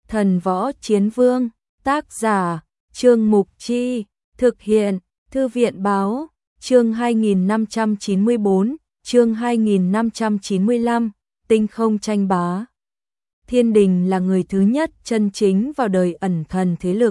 Thần Võ Chiến Vương, tác giả, Trương Mục Chi, thực hiện, Thư viện Báo, chương 2594, chương 2595, Tinh Không Tranh Bá. Thiên Đình là người thứ nhất chân chính vào đời ẩn thần thế lực,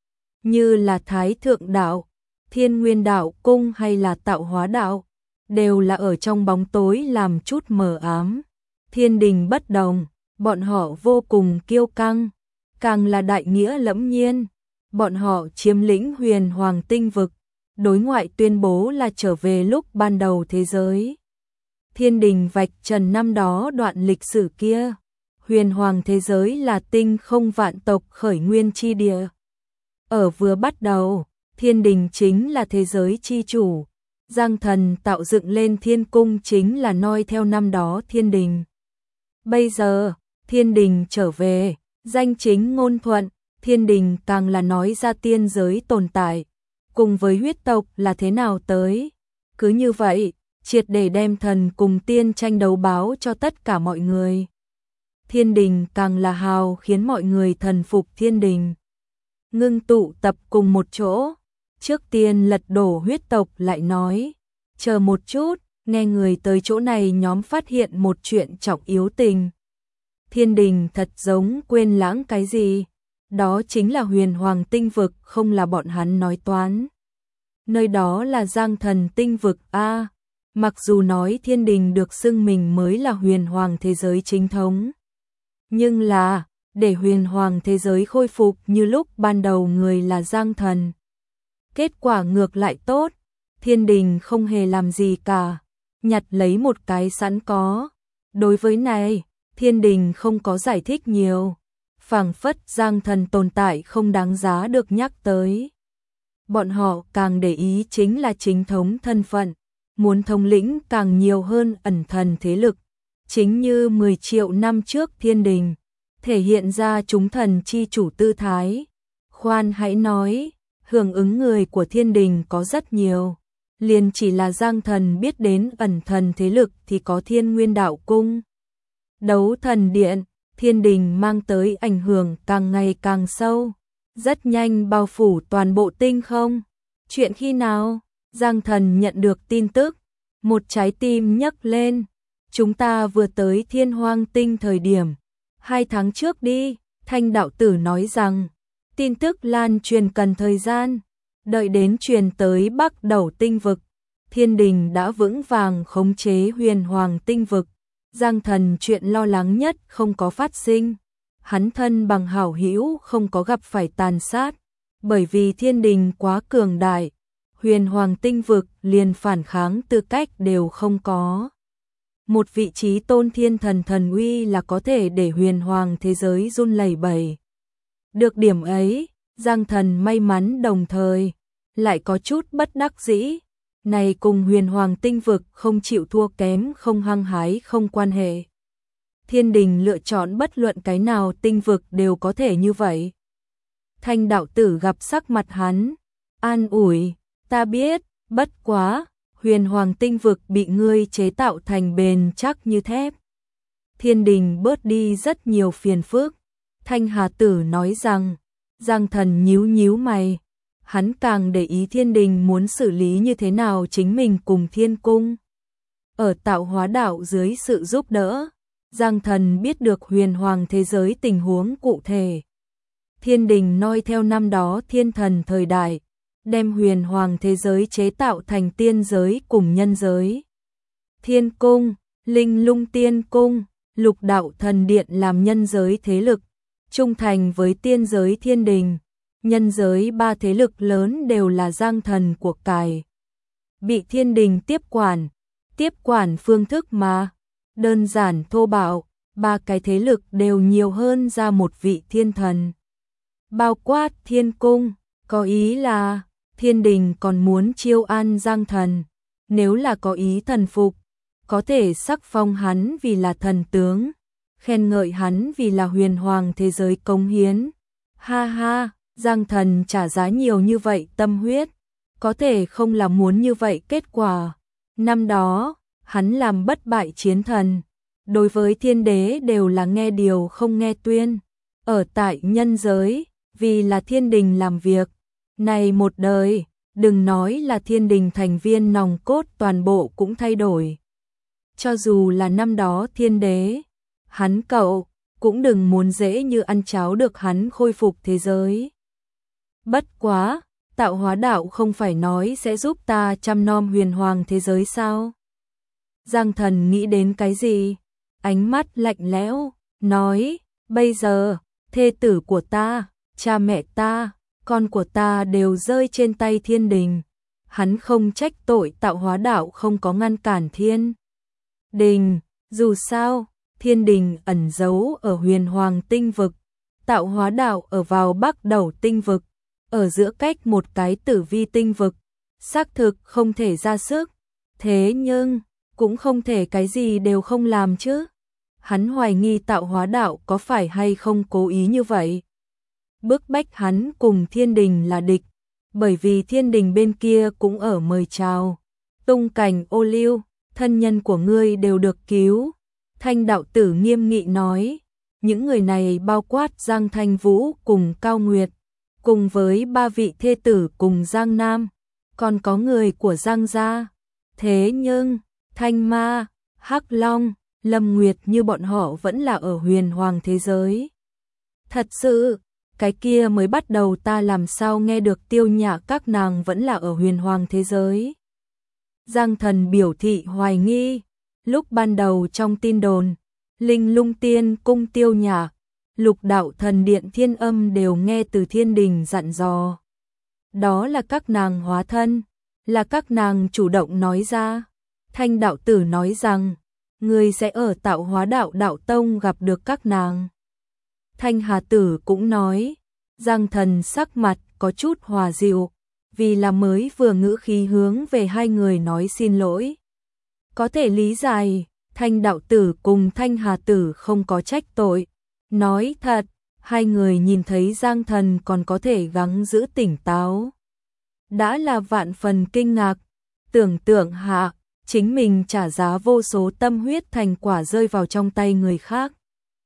như là Thái Thượng Đạo, Thiên Nguyên Đạo Cung hay là Tạo Hóa Đạo, đều là ở trong bóng tối làm chút mờ ám. Thiên Đình bất đồng, bọn họ vô cùng kiêu căng, càng là đại nghĩa lẫm nhiên. Bọn họ chiếm lĩnh Huyền Hoàng tinh vực, đối ngoại tuyên bố là trở về lúc ban đầu thế giới. Thiên Đình vạch trần năm đó đoạn lịch sử kia, Huyền Hoàng thế giới là tinh không vạn tộc khởi nguyên chi địa. Ở vừa bắt đầu, Thiên Đình chính là thế giới chi chủ, Giang Thần tạo dựng lên Thiên Cung chính là noi theo năm đó Thiên Đình. Bây giờ, Thiên Đình trở về, danh chính ngôn thuận, Thiên Đình càng là nói ra tiên giới tồn tại, cùng với huyết tộc là thế nào tới. Cứ như vậy, triệt để đem thần cùng tiên tranh đấu báo cho tất cả mọi người. Thiên Đình càng là hào khiến mọi người thần phục Thiên Đình. Ngưng tụ tập cùng một chỗ, trước tiên lật đổ huyết tộc lại nói, chờ một chút, nghe người tới chỗ này nhóm phát hiện một chuyện trọng yếu tình. Thiên Đình thật giống quên lãng cái gì, đó chính là Huyền Hoàng tinh vực không là bọn hắn nói toán. Nơi đó là Giang Thần tinh vực a. Mặc dù nói Thiên Đình được xưng mình mới là Huyền Hoàng thế giới chính thống, nhưng là để Huyền Hoàng thế giới khôi phục như lúc ban đầu người là Giang Thần. Kết quả ngược lại tốt, Thiên Đình không hề làm gì cả, nhặt lấy một cái sẵn có. Đối với này, Thiên Đình không có giải thích nhiều, phảng phất Giang Thần tồn tại không đáng giá được nhắc tới. Bọn họ càng để ý chính là chính thống thân phận, muốn thống lĩnh càng nhiều hơn ẩn thần thế lực. Chính như 10 triệu năm trước Thiên Đình, thể hiện ra chúng thần chi chủ tư thái. Khoan hãy nói, hưởng ứng người của Thiên Đình có rất nhiều. Liền chỉ là Giang Thần biết đến ẩn thần thế lực thì có Thiên Nguyên Đạo Cung, Đấu Thần Điện. Thiên Đình mang tới ảnh hưởng càng ngày càng sâu, rất nhanh bao phủ toàn bộ tinh không. Chuyện khi nào? Giang Thần nhận được tin tức, một trái tim nhấc lên. Chúng ta vừa tới Thiên Hoang tinh thời điểm, 2 tháng trước đi. Thanh đạo tử nói rằng, tin tức lan truyền cần thời gian, đợi đến truyền tới Bắc Đầu tinh vực, Thiên Đình đã vững vàng khống chế Huyền Hoàng tinh vực. Giang Thần chuyện lo lắng nhất không có phát sinh, hắn thân bằng hảo hữu không có gặp phải tàn sát, bởi vì Thiên Đình quá cường đại, Huyền Hoàng tinh vực liền phản kháng tư cách đều không có. Một vị trí tôn thiên thần thần uy là có thể để Huyền Hoàng thế giới run lẩy bẩy. Được điểm ấy, Giang Thần may mắn đồng thời lại có chút bất đắc dĩ. Này cùng Huyền Hoàng tinh vực không chịu thua kém không hăng hái không quan hệ. Thiên Đình lựa chọn bất luận cái nào tinh vực đều có thể như vậy. Thanh đạo tử gặp sắc mặt hắn, an ủi, ta biết, bất quá, Huyền Hoàng tinh vực bị ngươi chế tạo thành bền chắc như thép. Thiên Đình bớt đi rất nhiều phiền phức. Thanh Hà tử nói rằng, Giang Thần nhíu nhíu mày. Hắn càng để ý Thiên Đình muốn xử lý như thế nào chính mình cùng Thiên Cung. Ở Tạo Hóa Đạo dưới sự giúp đỡ, Giang Thần biết được Huyền Hoàng thế giới tình huống cụ thể. Thiên Đình noi theo năm đó thiên thần thời đại, đem Huyền Hoàng thế giới chế tạo thành tiên giới cùng nhân giới. Thiên Cung, Linh Lung Tiên Cung, Lục Đạo Thần Điện làm nhân giới thế lực, trung thành với tiên giới Thiên Đình. Nhân giới 3 thế lực lớn đều là Giang Thần của cải, bị Thiên Đình tiếp quản phương thức mà đơn giản thô bạo, 3 cái thế lực đều nhiều hơn ra một vị thiên thần. Bao quát Thiên Cung, có ý là Thiên Đình còn muốn chiêu an Giang Thần, nếu là có ý thần phục, có thể sắc phong hắn vì là thần tướng, khen ngợi hắn vì là Huyền Hoàng thế giới cống hiến. Ha ha, Giang Thần trả giá nhiều như vậy tâm huyết, có thể không là muốn như vậy kết quả. Năm đó, hắn làm bất bại chiến thần, đối với thiên đế đều là nghe điều không nghe tuyên, ở tại nhân giới, vì là thiên đình làm việc. Này một đời, đừng nói là thiên đình thành viên nòng cốt toàn bộ cũng thay đổi. Cho dù là năm đó thiên đế, hắn cậu, cũng đừng muốn dễ như ăn cháo được hắn khôi phục thế giới. Bất quá, tạo hóa đạo không phải nói sẽ giúp ta chăm nom huyền hoàng thế giới sao? Giang Thần nghĩ đến cái gì? Ánh mắt lạnh lẽo, nói, bây giờ, thê tử của ta, cha mẹ ta, con của ta đều rơi trên tay thiên đình. Hắn không trách tội tạo hóa đạo không có ngăn cản thiên đình, dù sao, thiên đình ẩn giấu ở huyền hoàng tinh vực, tạo hóa đạo ở vào bắc đầu tinh vực, ở giữa cách một cái tử vi tinh vực, xác thực không thể ra sức, thế nhưng, cũng không thể cái gì đều không làm chứ. Hắn hoài nghi tạo hóa đạo có phải hay không cố ý như vậy. Bức bách hắn cùng thiên đình là địch, bởi vì thiên đình bên kia cũng ở mời chào. Tung Cảnh, Ô Lưu, thân nhân của ngươi đều được cứu. Thanh đạo tử nghiêm nghị nói, những người này bao quát Giang Thanh Vũ cùng Cao Nguyệt, cùng với 3 vị thê tử cùng Giang Nam, còn có người của Giang gia. Thế nhưng, Thanh Ma, Hắc Long, Lâm Nguyệt như bọn họ vẫn là ở huyền hoàng thế giới. Thật sự, cái kia mới bắt đầu ta làm sao nghe được Tiêu Nhã các nàng vẫn là ở huyền hoàng thế giới. Giang Thần biểu thị hoài nghi, lúc ban đầu trong tin đồn, Linh Lung Tiên cung Tiêu Nhã, Lục Đạo Thần Điện Thiên Âm đều nghe từ thiên đình dặn dò. Đó là các nàng hóa thân, là các nàng chủ động nói ra. Thanh đạo tử nói rằng, người sẽ ở tạo hóa đạo đạo tông gặp được các nàng. Thanh Hà Tử cũng nói, Giang Thần sắc mặt có chút hòa dịu, vì là mới vừa ngữ khí hướng về hai người nói xin lỗi. Có thể lý giải, Thanh đạo tử cùng Thanh Hà Tử không có trách tội. Nói thật, hai người nhìn thấy Giang Thần còn có thể gắng giữ tỉnh táo. Đã là vạn phần kinh ngạc, tưởng tượng hạ, chính mình trả giá vô số tâm huyết thành quả rơi vào trong tay người khác.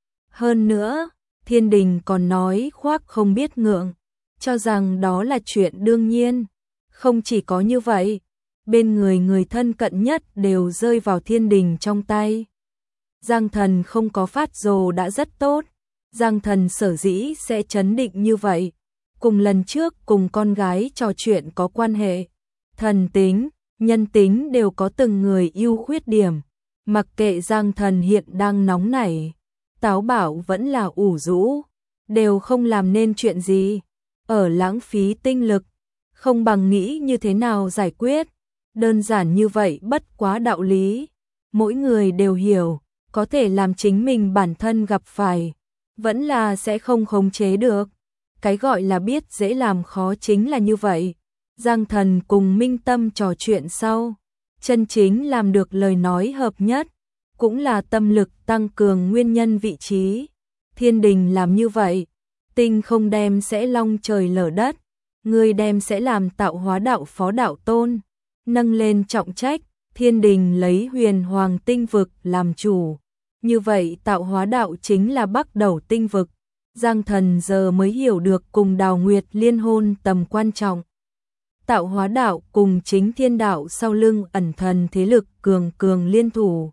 Hơn nữa, thiên đình còn nói khoác không biết ngượng, cho rằng đó là chuyện đương nhiên. Không chỉ có như vậy, bên người người thân cận nhất đều rơi vào thiên đình trong tay. Giang Thần không có phát rồ đã rất tốt. Giang Thần sở dĩ sẽ trấn định như vậy, cùng lần trước cùng con gái trò chuyện có quan hệ. Thần tính, nhân tính đều có từng người ưu khuyết điểm. Mặc kệ Giang Thần hiện đang nóng nảy, táo bạo vẫn là ủ rũ, đều không làm nên chuyện gì. Ở lãng phí tinh lực, không bằng nghĩ như thế nào giải quyết. Đơn giản như vậy bất quá đạo lý. Mỗi người đều hiểu, có thể làm chính mình bản thân gặp phải, vẫn là sẽ không khống chế được. Cái gọi là biết dễ làm khó chính là như vậy. Giang Thần cùng Minh Tâm trò chuyện sau, chân chính làm được lời nói hợp nhất, cũng là tâm lực tăng cường nguyên nhân vị trí. Thiên đình làm như vậy, tinh không đem sẽ long trời lở đất, người đem sẽ làm tạo hóa đạo phó đạo tôn, nâng lên trọng trách, thiên đình lấy huyền hoàng tinh vực làm chủ. Như vậy tạo hóa đạo chính là bắc đầu tinh vực. Giang Thần giờ mới hiểu được cùng Đào Nguyệt liên hôn tầm quan trọng. Tạo hóa đạo cùng chính thiên đạo sau lưng ẩn thần thế lực cường cường liên thủ,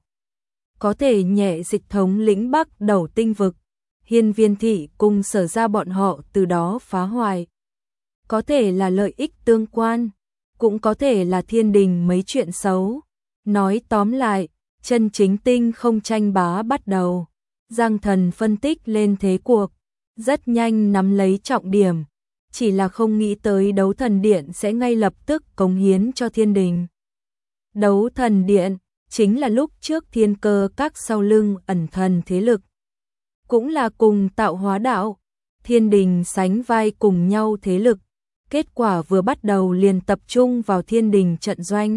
có thể nhẹ dịch thống lĩnh bắc đầu tinh vực. Hiên Viên Thị cùng Sở Ra bọn họ từ đó phá hoại. Có thể là lợi ích tương quan, cũng có thể là thiên đình mấy chuyện xấu. Nói tóm lại, chân chính tinh không tranh bá bắt đầu. Giang Thần phân tích lên thế cuộc, rất nhanh nắm lấy trọng điểm, chỉ là không nghĩ tới Đấu Thần Điện sẽ ngay lập tức cống hiến cho thiên đình. Đấu Thần Điện chính là lúc trước Thiên Cơ các sau lưng ẩn thần thế lực, cũng là cùng tạo hóa đạo, thiên đình sánh vai cùng nhau thế lực. Kết quả vừa bắt đầu liền tập trung vào thiên đình trận doanh.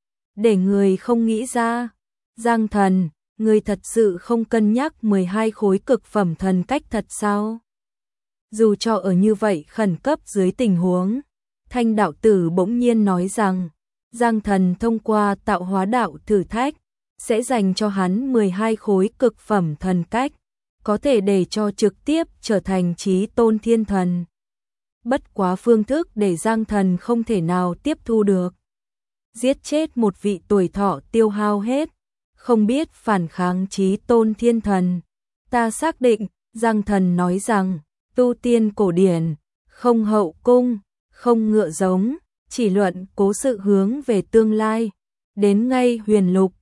Để người không nghĩ ra, Giang Thần, người thật sự không cân nhắc 12 khối cực phẩm thần cách thật sao? Dù cho ở như vậy khẩn cấp dưới tình huống, Thanh đạo tử bỗng nhiên nói rằng, Giang Thần thông qua tạo hóa đạo thử thách, sẽ dành cho hắn 12 khối cực phẩm thần cách. có thể để cho trực tiếp trở thành chí tôn thiên thần. Bất quá phương thức để Giang Thần không thể nào tiếp thu được. Giết chết một vị tuổi thọ tiêu hao hết, không biết phản kháng chí tôn thiên thần. Ta xác định, Giang Thần nói rằng, tu tiên cổ điển, không hậu cung, không ngựa giống, chỉ luận cố sự hướng về tương lai. Đến ngay huyền lục,